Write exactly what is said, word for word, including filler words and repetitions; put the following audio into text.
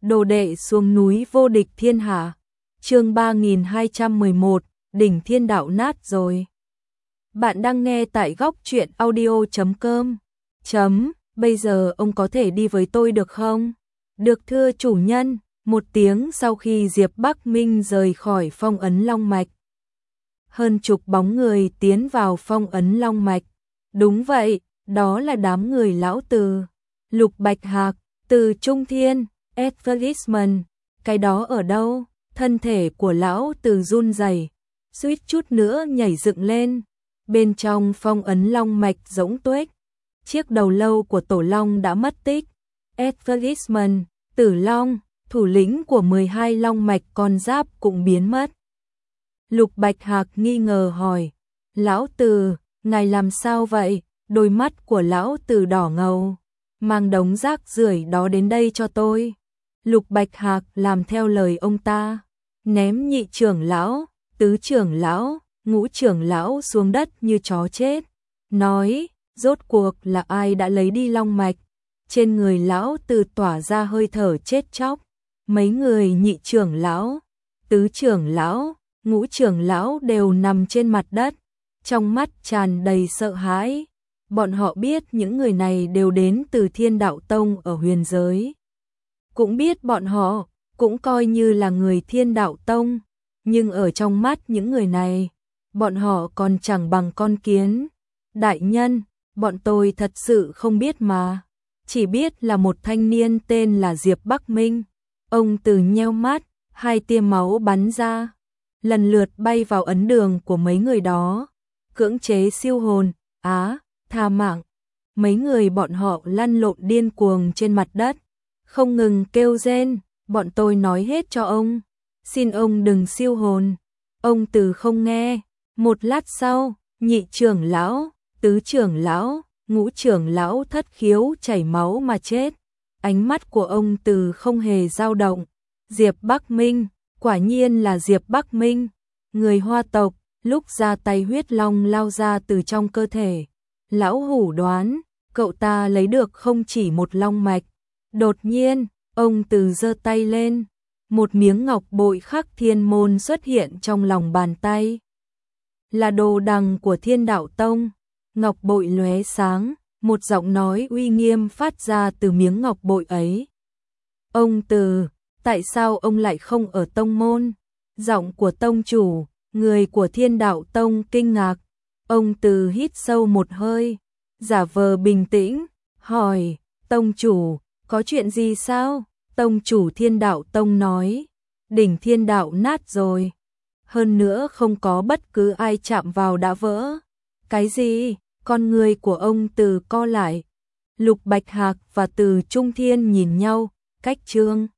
Đồ đệ xuống núi vô địch thiên hạ. Chương ba nghìn hai trăm mười một, đỉnh thiên đạo nát rồi. Bạn đang nghe tại góc truyện audio chấm com. Chấm, bây giờ ông có thể đi với tôi được không? Được thưa chủ nhân. Một tiếng sau khi Diệp Bắc Minh rời khỏi phong ấn Long Mạch. Hơn chục bóng người tiến vào phong ấn Long Mạch. Đúng vậy, đó là đám người lão Từ, Lục Bạch Hạc, Từ Trung Thiên, Advertisement. Cái đó ở đâu? Thân thể của lão Từ run rẩy, suýt chút nữa nhảy dựng lên. Bên trong phong ấn Long Mạch rỗng tuếch. Chiếc đầu lâu của Tổ Long đã mất tích. Advertisement, Tử Long, thủ lĩnh của mười hai Long Mạch con giáp cũng biến mất. Lục Bạch Hạc nghi ngờ hỏi, lão Từ, ngài làm sao vậy? Đôi mắt của lão Từ đỏ ngầu, mang đống rác rưởi đó đến đây cho tôi. Lục Bạch Hạc làm theo lời ông ta, ném nhị trưởng lão, tứ trưởng lão, ngũ trưởng lão xuống đất như chó chết. Nói, rốt cuộc là ai đã lấy đi Long Mạch? Trên người lão Từ tỏa ra hơi thở chết chóc. Mấy người nhị trưởng lão, tứ trưởng lão, ngũ trưởng lão đều nằm trên mặt đất, trong mắt tràn đầy sợ hãi. Bọn họ biết những người này đều đến từ Thiên Đạo Tông ở huyền giới. Cũng biết bọn họ cũng coi như là người Thiên Đạo Tông, nhưng ở trong mắt những người này, bọn họ còn chẳng bằng con kiến. Đại nhân, bọn tôi thật sự không biết mà, chỉ biết là một thanh niên tên là Diệp Bắc Minh. Ông Từ nheo mắt, hai tia máu bắn ra, lần lượt bay vào ấn đường của mấy người đó, cưỡng chế siêu hồn, á, tha mạng. Mấy người bọn họ lăn lộn điên cuồng trên mặt đất, không ngừng kêu rên, bọn tôi nói hết cho ông, xin ông đừng siêu hồn. Ông Từ không nghe. Một lát sau, nhị trưởng lão, tứ trưởng lão, ngũ trưởng lão thất khiếu chảy máu mà chết. Ánh mắt của ông Từ không hề dao động. Diệp Bắc Minh, quả nhiên là Diệp Bắc Minh, người Hoa tộc. Lúc ra tay huyết long lao ra từ trong cơ thể, lão hủ đoán cậu ta lấy được không chỉ một long mạch. Đột nhiên, ông Từ giơ tay lên, một miếng ngọc bội khắc thiên môn xuất hiện trong lòng bàn tay. Là đồ đằng của Thiên Đạo Tông. Ngọc bội lóe sáng, một giọng nói uy nghiêm phát ra từ miếng ngọc bội ấy. Ông Từ, tại sao ông lại không ở tông môn? Giọng của tông chủ, người của Thiên Đạo Tông kinh ngạc. Ông Từ hít sâu một hơi, giả vờ bình tĩnh, hỏi, tông chủ, có chuyện gì sao? Tông chủ Thiên Đạo Tông nói, đỉnh thiên đạo nát rồi. Hơn nữa không có bất cứ ai chạm vào đã vỡ. Cái gì? Con người của ông Từ co lại. Lục Bạch Hạc và Từ Trung Thiên nhìn nhau, cách trương.